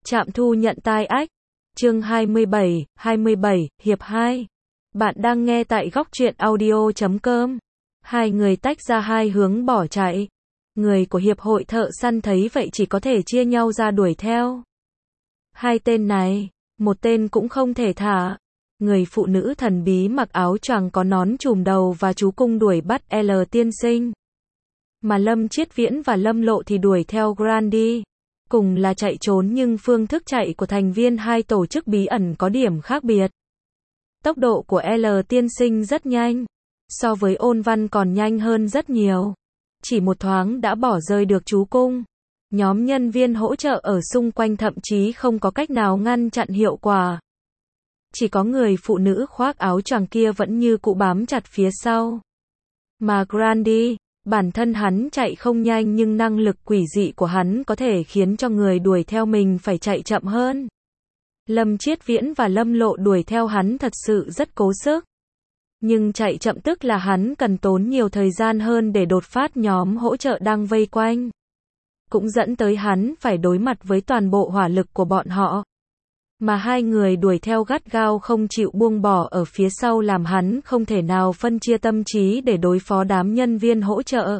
Trạm thu nhận tai ách. Chương 27, hiệp 2. Bạn đang nghe tại góc truyện audio.com. Hai người tách ra hai hướng bỏ chạy. Người của hiệp hội thợ săn thấy vậy chỉ có thể chia nhau ra đuổi theo. Hai tên này, một tên cũng không thể thả. Người phụ nữ thần bí mặc áo choàng có nón trùm đầu và chú cung đuổi bắt L tiên sinh. Mà Lâm Chiết Viễn và Lâm Lộ thì đuổi theo Grandi. Cùng là chạy trốn nhưng phương thức chạy của thành viên hai tổ chức bí ẩn có điểm khác biệt. Tốc độ của L tiên sinh rất nhanh. So với Ôn Văn còn nhanh hơn rất nhiều. Chỉ một thoáng đã bỏ rơi được chú cung. Nhóm nhân viên hỗ trợ ở xung quanh thậm chí không có cách nào ngăn chặn hiệu quả. Chỉ có người phụ nữ khoác áo choàng kia vẫn như cũ bám chặt phía sau. Mà Grandi, bản thân hắn chạy không nhanh nhưng năng lực quỷ dị của hắn có thể khiến cho người đuổi theo mình phải chạy chậm hơn. Lâm Chiết Viễn và Lâm Lộ đuổi theo hắn thật sự rất cố sức. Nhưng chạy chậm tức là hắn cần tốn nhiều thời gian hơn để đột phát nhóm hỗ trợ đang vây quanh. Cũng dẫn tới hắn phải đối mặt với toàn bộ hỏa lực của bọn họ. Mà hai người đuổi theo gắt gao không chịu buông bỏ ở phía sau làm hắn không thể nào phân chia tâm trí để đối phó đám nhân viên hỗ trợ.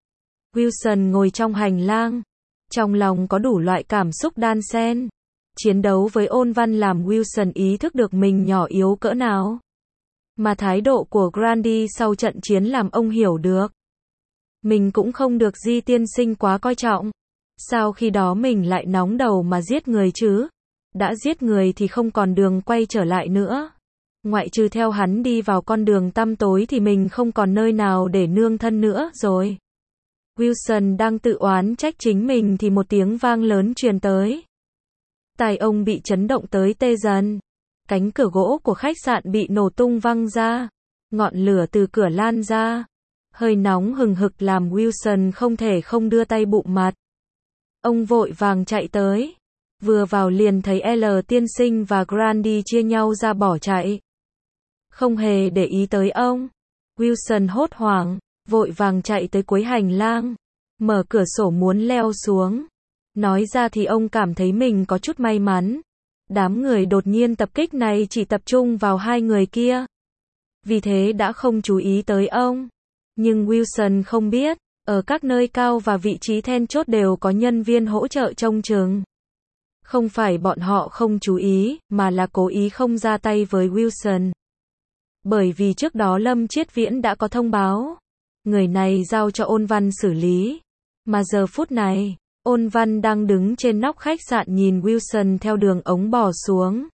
Wilson ngồi trong hành lang. Trong lòng có đủ loại cảm xúc đan xen. Chiến đấu với Ôn Văn làm Wilson ý thức được mình nhỏ yếu cỡ nào. Mà thái độ của Grandi sau trận chiến làm ông hiểu được. Mình cũng không được Di tiên sinh quá coi trọng. Sao khi đó mình lại nóng đầu mà giết người chứ? Đã giết người thì không còn đường quay trở lại nữa. Ngoại trừ theo hắn đi vào con đường tăm tối thì mình không còn nơi nào để nương thân nữa rồi. Wilson đang tự oán trách chính mình thì một tiếng vang lớn truyền tới. Tai ông bị chấn động tới tê dần. Cánh cửa gỗ của khách sạn bị nổ tung văng ra. Ngọn lửa từ cửa lan ra. Hơi nóng hừng hực làm Wilson không thể không đưa tay bụm mặt. Ông vội vàng chạy tới. Vừa vào liền thấy L tiên sinh và Grandi chia nhau ra bỏ chạy. Không hề để ý tới ông. Wilson hốt hoảng, vội vàng chạy tới cuối hành lang. Mở cửa sổ muốn leo xuống. Nói ra thì ông cảm thấy mình có chút may mắn. Đám người đột nhiên tập kích này chỉ tập trung vào hai người kia. Vì thế đã không chú ý tới ông. Nhưng Wilson không biết, ở các nơi cao và vị trí then chốt đều có nhân viên hỗ trợ trông chừng. Không phải bọn họ không chú ý, mà là cố ý không ra tay với Wilson. Bởi vì trước đó Lâm Chiết Viễn đã có thông báo. Người này giao cho Ôn Văn xử lý. Mà giờ phút này, Ôn Văn đang đứng trên nóc khách sạn nhìn Wilson theo đường ống bò xuống.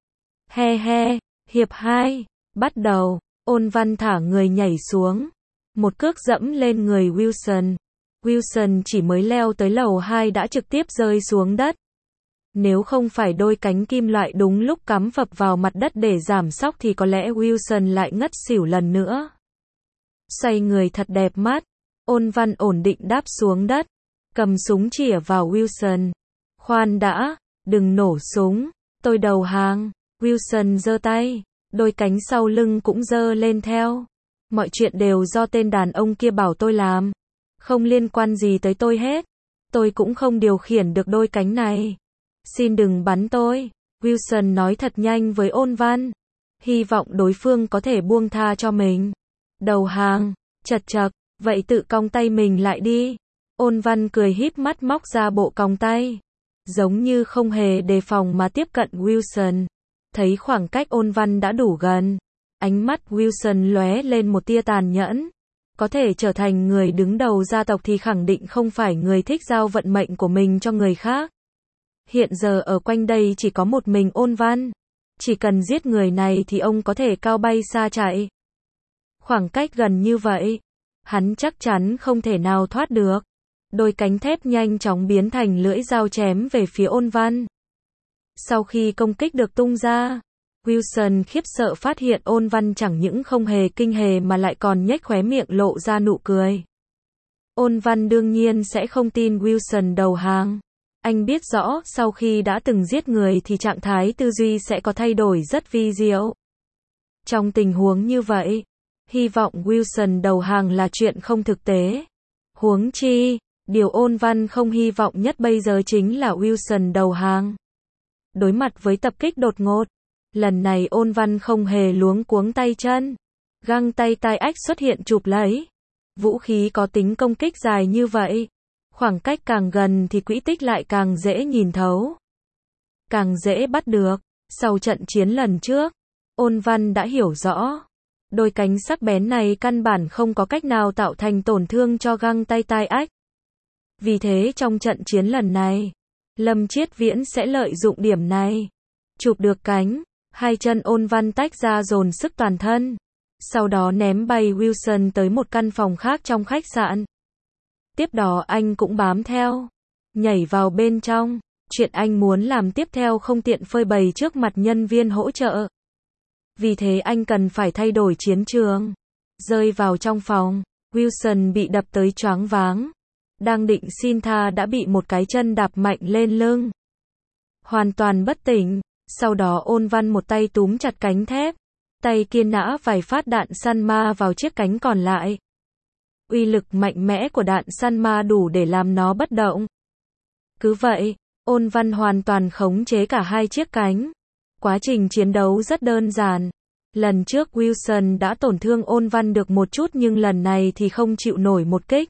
He he, hiệp 2, bắt đầu. Ôn Văn thả người nhảy xuống. Một cước dẫm lên người Wilson. Wilson chỉ mới leo tới lầu 2 đã trực tiếp rơi xuống đất. Nếu không phải đôi cánh kim loại đúng lúc cắm phập vào mặt đất để giảm sóc thì có lẽ Wilson lại ngất xỉu lần nữa. Xoay người thật đẹp mắt. Ôn Văn ổn định đáp xuống đất. Cầm súng chĩa vào Wilson. Khoan đã, đừng nổ súng, tôi đầu hàng. Wilson giơ tay. Đôi cánh sau lưng cũng giơ lên theo. Mọi chuyện đều do tên đàn ông kia bảo tôi làm. Không liên quan gì tới tôi hết. Tôi cũng không điều khiển được đôi cánh này. Xin đừng bắn tôi. Wilson nói thật nhanh với Ôn Văn. Hy vọng đối phương có thể buông tha cho mình. Đầu hàng, chật chật, vậy tự cong tay mình lại đi. Ôn Văn cười híp mắt móc ra bộ còng tay. Giống như không hề đề phòng mà tiếp cận Wilson. Thấy khoảng cách Ôn Văn đã đủ gần. Ánh mắt Wilson lóe lên một tia tàn nhẫn. Có thể trở thành người đứng đầu gia tộc thì khẳng định không phải người thích giao vận mệnh của mình cho người khác. Hiện giờ ở quanh đây chỉ có một mình Ôn Văn. Chỉ cần giết người này thì ông có thể cao bay xa chạy. Khoảng cách gần như vậy, hắn chắc chắn không thể nào thoát được. Đôi cánh thép nhanh chóng biến thành lưỡi dao chém về phía Ôn Văn. Sau khi công kích được tung ra, Wilson khiếp sợ phát hiện Ôn Văn chẳng những không hề kinh hề mà lại còn nhếch khóe miệng lộ ra nụ cười. Ôn Văn đương nhiên sẽ không tin Wilson đầu hàng. Anh biết rõ sau khi đã từng giết người thì trạng thái tư duy sẽ có thay đổi rất vi diệu. Trong tình huống như vậy, hy vọng Wilson đầu hàng là chuyện không thực tế. Huống chi, điều Ôn Văn không hy vọng nhất bây giờ chính là Wilson đầu hàng. Đối mặt với tập kích đột ngột, lần này Ôn Văn không hề luống cuống tay chân. Găng tay tai ách xuất hiện chụp lấy. Vũ khí có tính công kích dài như vậy. Khoảng cách càng gần thì quỹ tích lại càng dễ nhìn thấu. Càng dễ bắt được. Sau trận chiến lần trước, Ôn Văn đã hiểu rõ. Đôi cánh sắc bén này căn bản không có cách nào tạo thành tổn thương cho găng tay tai ách. Vì thế trong trận chiến lần này, Lâm Chiết Viễn sẽ lợi dụng điểm này. Chụp được cánh, hai chân Ôn Văn tách ra dồn sức toàn thân. Sau đó ném bay Wilson tới một căn phòng khác trong khách sạn. Tiếp đó anh cũng bám theo, nhảy vào bên trong. Chuyện anh muốn làm tiếp theo không tiện phơi bày trước mặt nhân viên hỗ trợ. Vì thế anh cần phải thay đổi chiến trường. Rơi vào trong phòng, Wilson bị đập tới choáng váng. Đang định xin tha đã bị một cái chân đạp mạnh lên lưng. Hoàn toàn bất tỉnh. Sau đó Ôn Văn một tay túm chặt cánh thép. Tay kia nã vài phát đạn săn ma vào chiếc cánh còn lại. Uy lực mạnh mẽ của đạn săn ma đủ để làm nó bất động. Cứ vậy, Ôn Văn hoàn toàn khống chế cả hai chiếc cánh. Quá trình chiến đấu rất đơn giản. Lần trước Wilson đã tổn thương Ôn Văn được một chút nhưng lần này thì không chịu nổi một kích.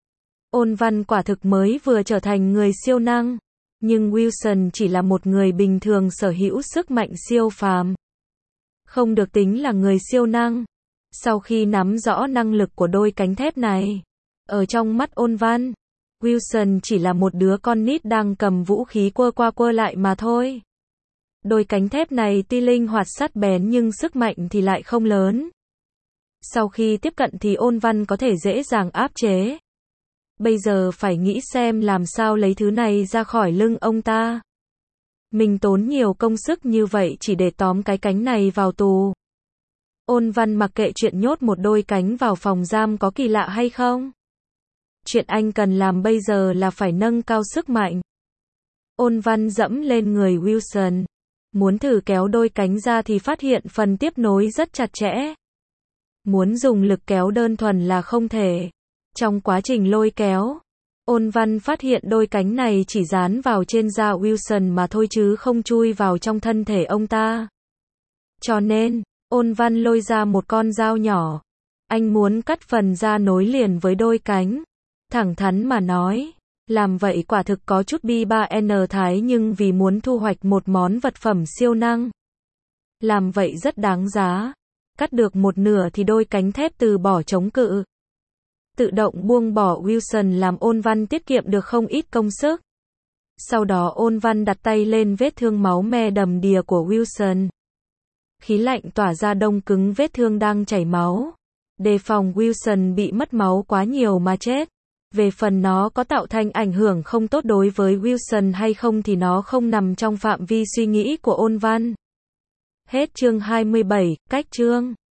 Ôn Văn quả thực mới vừa trở thành người siêu năng. Nhưng Wilson chỉ là một người bình thường sở hữu sức mạnh siêu phàm. Không được tính là người siêu năng. Sau khi nắm rõ năng lực của đôi cánh thép này, ở trong mắt Ôn Văn, Wilson chỉ là một đứa con nít đang cầm vũ khí quơ qua quơ lại mà thôi. Đôi cánh thép này tuy linh hoạt sắc bén nhưng sức mạnh thì lại không lớn. Sau khi tiếp cận thì Ôn Văn có thể dễ dàng áp chế. Bây giờ phải nghĩ xem làm sao lấy thứ này ra khỏi lưng ông ta. Mình tốn nhiều công sức như vậy chỉ để tóm cái cánh này vào tù. Ôn Văn mặc kệ chuyện nhốt một đôi cánh vào phòng giam có kỳ lạ hay không. Chuyện anh cần làm bây giờ là phải nâng cao sức mạnh. Ôn Văn dẫm lên người Wilson. Muốn thử kéo đôi cánh ra thì phát hiện phần tiếp nối rất chặt chẽ. Muốn dùng lực kéo đơn thuần là không thể. Trong quá trình lôi kéo, Ôn Văn phát hiện đôi cánh này chỉ dán vào trên da Wilson mà thôi chứ không chui vào trong thân thể ông ta. Cho nên, Ôn Văn lôi ra một con dao nhỏ. Anh muốn cắt phần da nối liền với đôi cánh. Thẳng thắn mà nói, làm vậy quả thực có chút bi ba n thái nhưng vì muốn thu hoạch một món vật phẩm siêu năng. Làm vậy rất đáng giá. Cắt được một nửa thì đôi cánh thép từ bỏ chống cự. Tự động buông bỏ Wilson làm Ôn Văn tiết kiệm được không ít công sức. Sau đó Ôn Văn đặt tay lên vết thương máu me đầm đìa của Wilson. Khí lạnh tỏa ra đông cứng vết thương đang chảy máu. Đề phòng Wilson bị mất máu quá nhiều mà chết. Về phần nó có tạo thành ảnh hưởng không tốt đối với Wilson hay không thì nó không nằm trong phạm vi suy nghĩ của Ôn Văn. Hết chương 27, cách chương.